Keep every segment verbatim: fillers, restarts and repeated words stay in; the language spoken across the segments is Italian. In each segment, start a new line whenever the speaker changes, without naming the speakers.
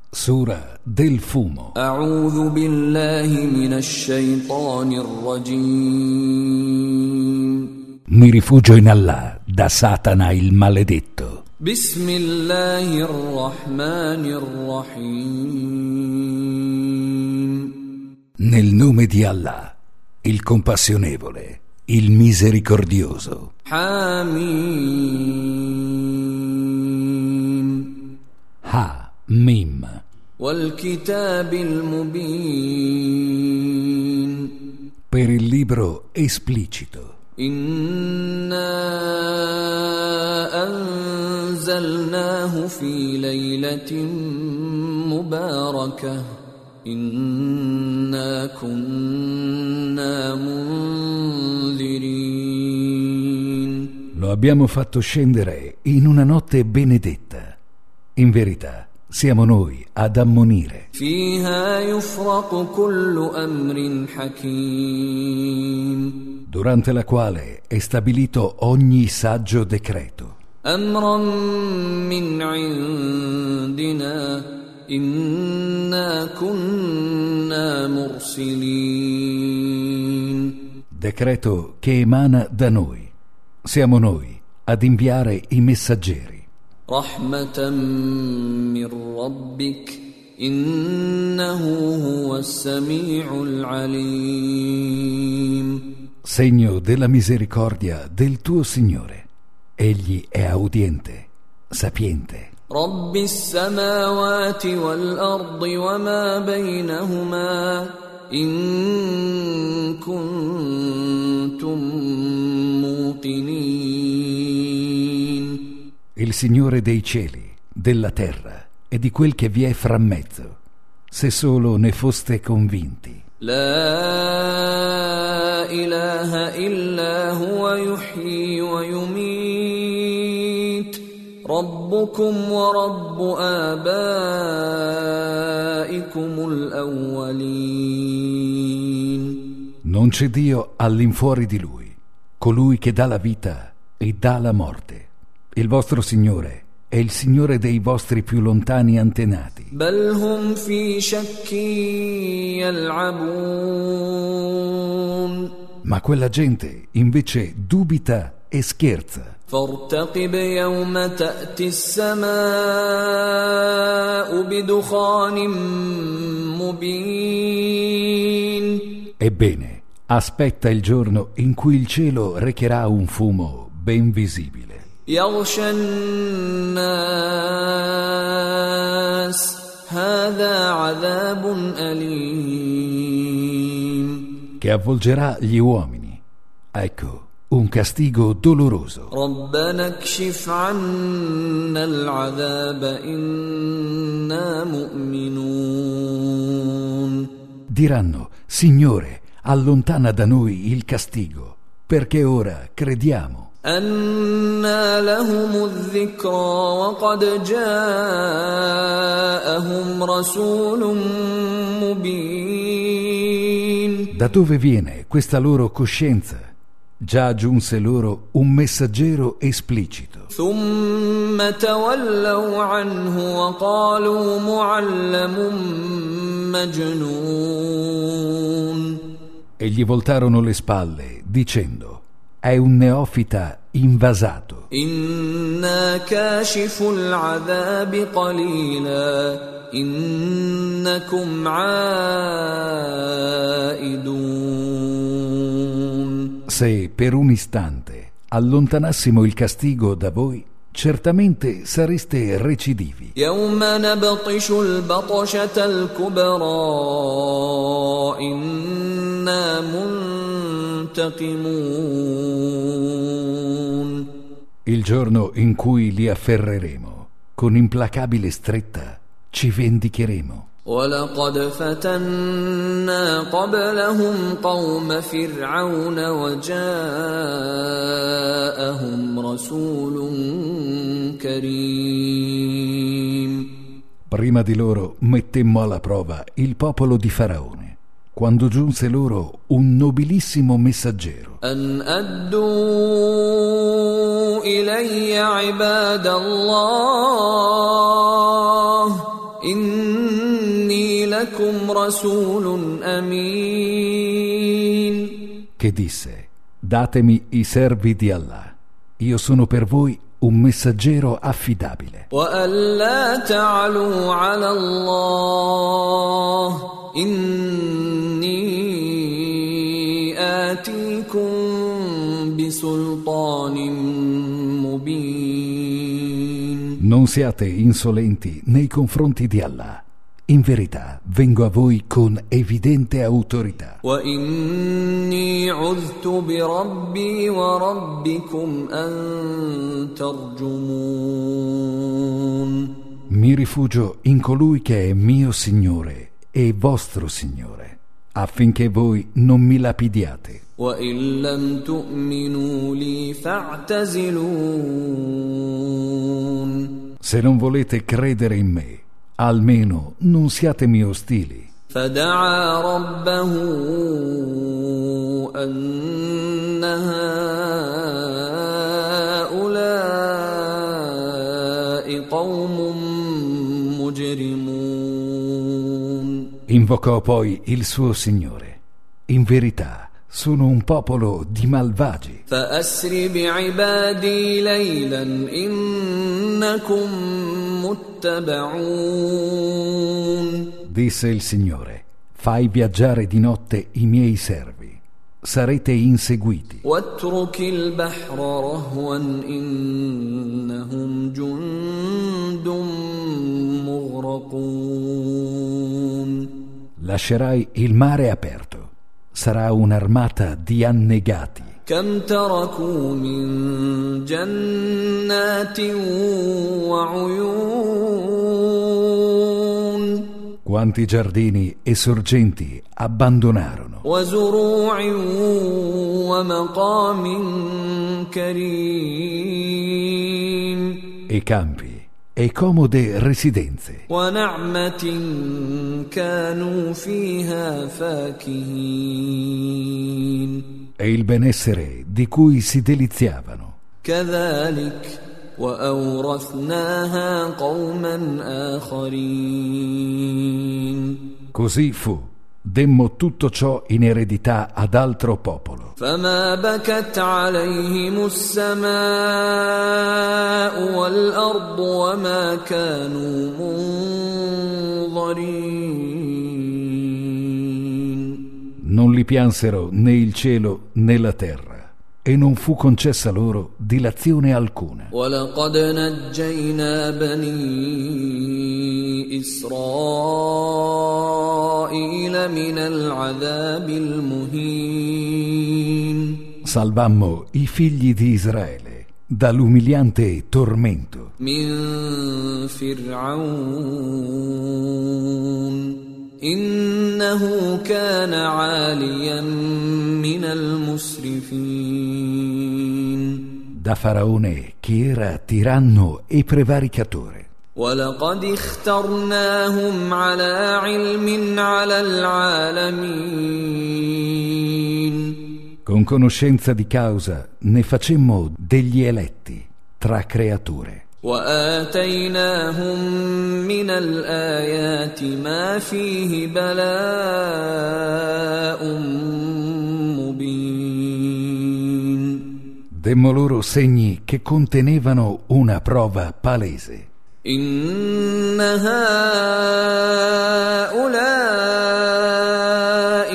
Sura del fumo.
A'udhu billahi minash shaitanir rajim.
Mi rifugio in Allah da Satana il maledetto.
Bismillahir rahmanir rahim.
Nel nome di Allah, il compassionevole, il misericordioso.
Hamim.
Ha, Mim.
Wal kitabil mubin.
Per il libro esplicito.
Inna anzalnahu fi laylatin mubarakah. Inna kunna munzirin.
Lo abbiamo fatto scendere in una notte benedetta. In verità, siamo noi ad ammonire.
Fiha yufraqu kullu amrin hakim.
Durante la quale è stabilito ogni saggio decreto.
Amran min indina. Inna kunna mursilin.
Decreto che emana da noi. Siamo noi ad inviare i messaggeri.
Rahmatan min rabbik. Innahu huwas sami'ul alim.
Segno della misericordia del tuo Signore. Egli è audiente, sapiente.
رب السماوات والأرض وما بينهما إن كنتم موقنين.
Il Signore dei cieli, della terra e di quel che vi è fra mezzo, se solo ne foste convinti.
لا إله إلا هو يحيي ويميت. ربكم ورب آبائكم الأولين.
Non c'è Dio all'infuori di Lui, colui che dà la vita e dà la morte. Il vostro Signore è il Signore dei vostri più lontani antenati.
بل هم في شك يلعبون.
Ma quella gente invece dubita e scherza.
فارتقب يوم تأتي السماء بدخان مبين.
Ebbene, aspetta il giorno in cui il cielo recherà un fumo ben visibile.
يغشى الناس هذا عذاب أليم.
Che avvolgerà gli uomini. Ecco, un castigo doloroso.
ربنا اكشف عنا العذاب إنا مؤمنون.
Diranno, Signore, allontana da noi il castigo, perché ora crediamo.
أنى لهم الذكرى وقد جاءهم رسول مبين.
Da dove viene questa loro coscienza? Già giunse loro un messaggero esplicito.
ثم تولوا عنه وقالوا معلم مجنون.
E gli voltarono le spalle, dicendo: è un neofita invasato.
إنا كاشف العذاب قليلا إنكم عائدون.
Se per un istante allontanassimo il castigo da voi, certamente sareste recidivi.
يوم نبطش البطشة الكبرى إنا منتقمون.
Il giorno in cui li afferreremo, con implacabile stretta, ci vendicheremo.
ولقد فتنا قبلهم قوم فرعون وجاءهم رسول كريم.
Prima di loro mettemmo alla prova il popolo di Faraone, quando giunse loro un nobilissimo messaggero.
أن أدوا إلي عباد الله إني لكم رسول أمين.
Che disse: datemi i servi di Allah, io sono per voi un messaggero affidabile.
وأن لا تعلوا على الله إني آتيكم بسلطان مبين.
Non siate insolenti nei confronti di Allah. In verità vengo a voi con evidente autorità.
وإني عذت بربي وربكم أن ترجمون.
Mi rifugio in colui che è mio Signore e vostro Signore, affinché voi non mi lapidiate.
وإن لم تؤمنوا لي فاعتزلون.
Se non volete credere in me, almeno non siatemi ostili.
فدعا ربه أن هؤلاء قوم مجرمون.
Invocò poi il suo Signore. In verità sono un popolo di malvagi.
فأسر بعبادي ليلا إنكم متبعون.
Disse il Signore: fai viaggiare di notte i miei servi, sarete inseguiti.
واترك البحر رهوا إنهم جند مغرقون.
Lascerai il mare aperto, sarà un'armata di annegati.
كم تركوا من جنات وعيون.
Quanti giardini e sorgenti abbandonarono.
وزروع ومقام كريم.
E campi e comode residenze.
ونعمة كانوا فيها فاكهين.
E il benessere di cui si deliziavano.
كذلك وأورثناها قوما آخرين.
Così fu. Demmo tutto ciò in eredità ad altro popolo.
فما بكت عليهم السماء والأرض وما كانوا منظرين.
Non li piansero né il cielo né la terra, e non fu concessa loro dilazione alcuna.
ولقد نجينا بني إسرائيل من العذاب المهين.
Salvammo i figli di Israele dall'umiliante tormento.
من فرعون إنه كان عاليا من المسرفين.
Da Faraone, che era tiranno e prevaricatore.
ولقد اخترناهم على علم على العالمين.
Con conoscenza di causa ne facemmo degli eletti tra creature.
وآتيناهم من الآيات ما فيه بلاء مبين.
Demmo loro segni che contenevano una prova palese.
إن هؤلاء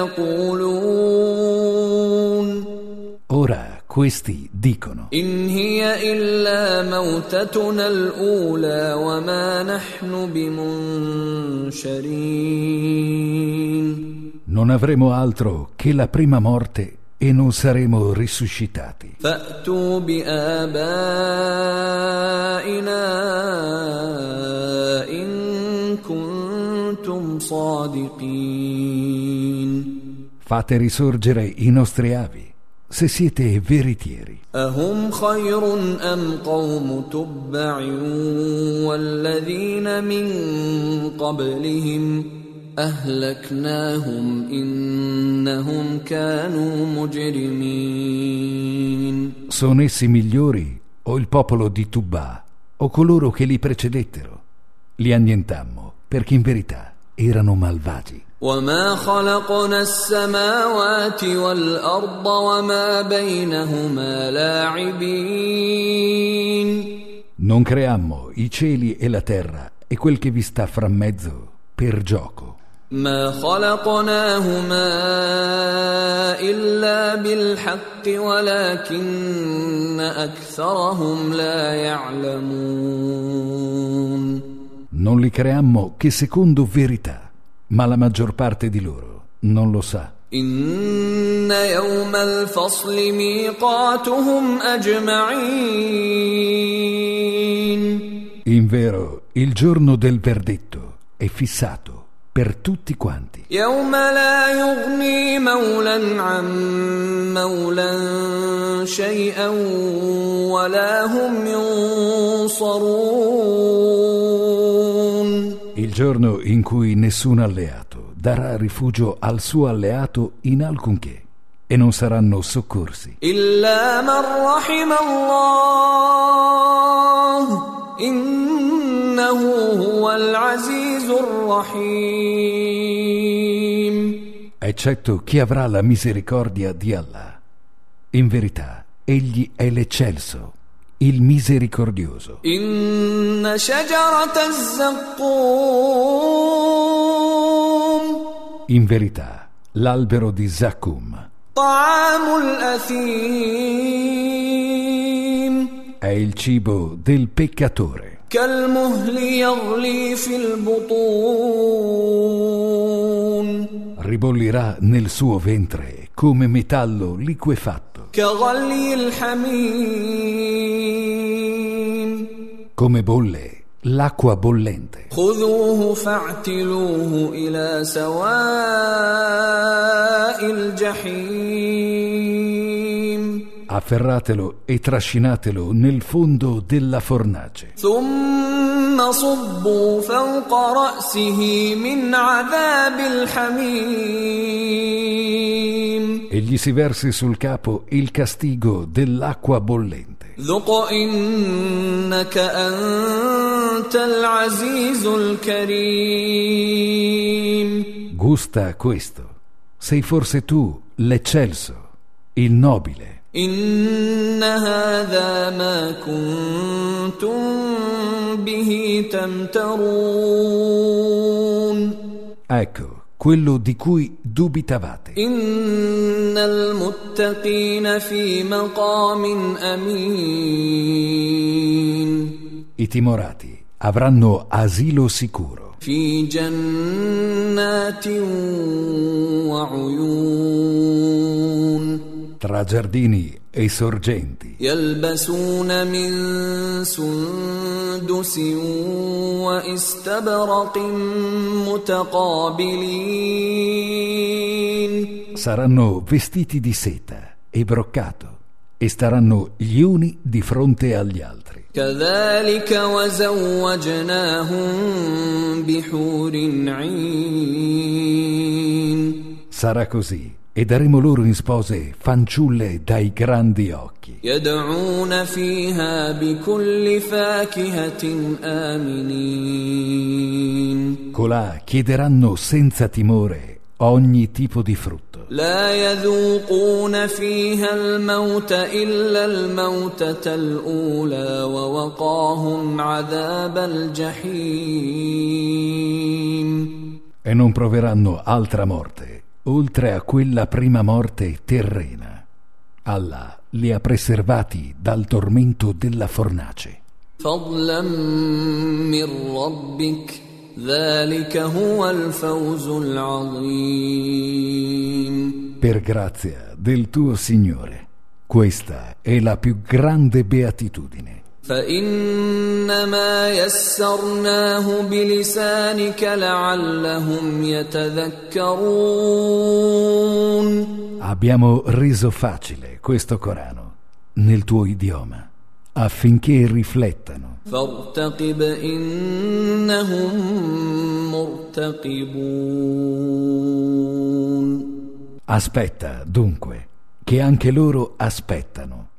ليقولون.
Ora questi dicono:
إن هي إلا موتتنا الأولى وما نحن بمنشرين.
non avremo altro che la prima morte e non saremo risuscitati.
فأتوا بآبائنا إن كنتم صادقين.
Fate risorgere i nostri avi, se siete veritieri.
أهم خير أم قوم تبع والذين من قبلهم أهلكناهم إنهم كانوا مجرمين.
Sono essi migliori o il popolo di Tubba o coloro che li precedettero? Li annientammo perché in verità erano malvagi.
وما خلقنا السماوات والأرض وما بينهما لاعبين.
Non creammo i cieli e la terra e quel che vi sta fra mezzo per gioco.
ما خلقناهما إلا بالحق ولكن أكثرهم لا يعلمون.
Non li creammo che secondo verità, ma la maggior parte di loro non lo sa.
إن يوم الفصل ميقاتهم أجمعين.
Invero, il giorno del verdetto è fissato per tutti quanti.
يوم لا يغني مولى عن مولى شيئا ولا هم ينصرون.
Il giorno in cui nessun alleato darà rifugio al suo alleato in alcunché e non saranno soccorsi.
إلا من رحم الله إنه هو العزيز الرحيم.
Eccetto chi avrà la misericordia di Allah. In verità, egli è l'eccelso, il misericordioso.
إن شجرة الزقوم.
In verità, l'albero di Zaqqum
طعام الأثيم.
è il cibo del peccatore.
كالمهل يغلي في البطون.
Ribollirà nel suo ventre come metallo liquefatto,
كغلي الحميم.
come bolle l'acqua bollente.
خذوه فاعتلوه إلى سواء الجحيم.
Afferratelo e trascinatelo nel fondo della fornace.
ثم صبوا فوق رأسه من عذاب الحميم.
E gli si versi sul capo il castigo dell'acqua bollente.
ذق إنك أنت العزيز الكريم.
Gusta questo. Sei forse tu l'eccelso, il nobile.
إن هذا ما كنتم به تمترون.
Ecco, quello di cui dubitavate.
إن المتقين في مقام أمين.
I timorati avranno asilo sicuro.
في جنات وعيون.
Tra giardini e sorgenti.
يلبسون من سندس واستبرق متقابلين.
Saranno vestiti di seta e broccato e staranno gli uni di fronte agli altri.
كذلك وزوجناهم بحور عين.
Sarà così e daremo loro in spose fanciulle dai grandi occhi.
يدعون فيها بكل فاكهة آمنين.
Colà chiederanno senza timore ogni tipo di frutto.
لا يذوقون فيها الموت إلا الموتة الأولى ووقاهم عذاب الجحيم.
E non proveranno altra morte oltre a quella prima morte terrena. Allah li ha preservati dal tormento della fornace.
فضلا من ربك ذلك هو الفوز العظيم.
Per grazia del tuo Signore, questa è la più grande beatitudine.
فإنما يسرناه بلسانك لعلهم يتذكرون.
Abbiamo reso facile questo Corano nel tuo idioma affinché riflettano.
فارتقب إنهم مرتقبون.
Aspetta, dunque, che anche loro aspettano.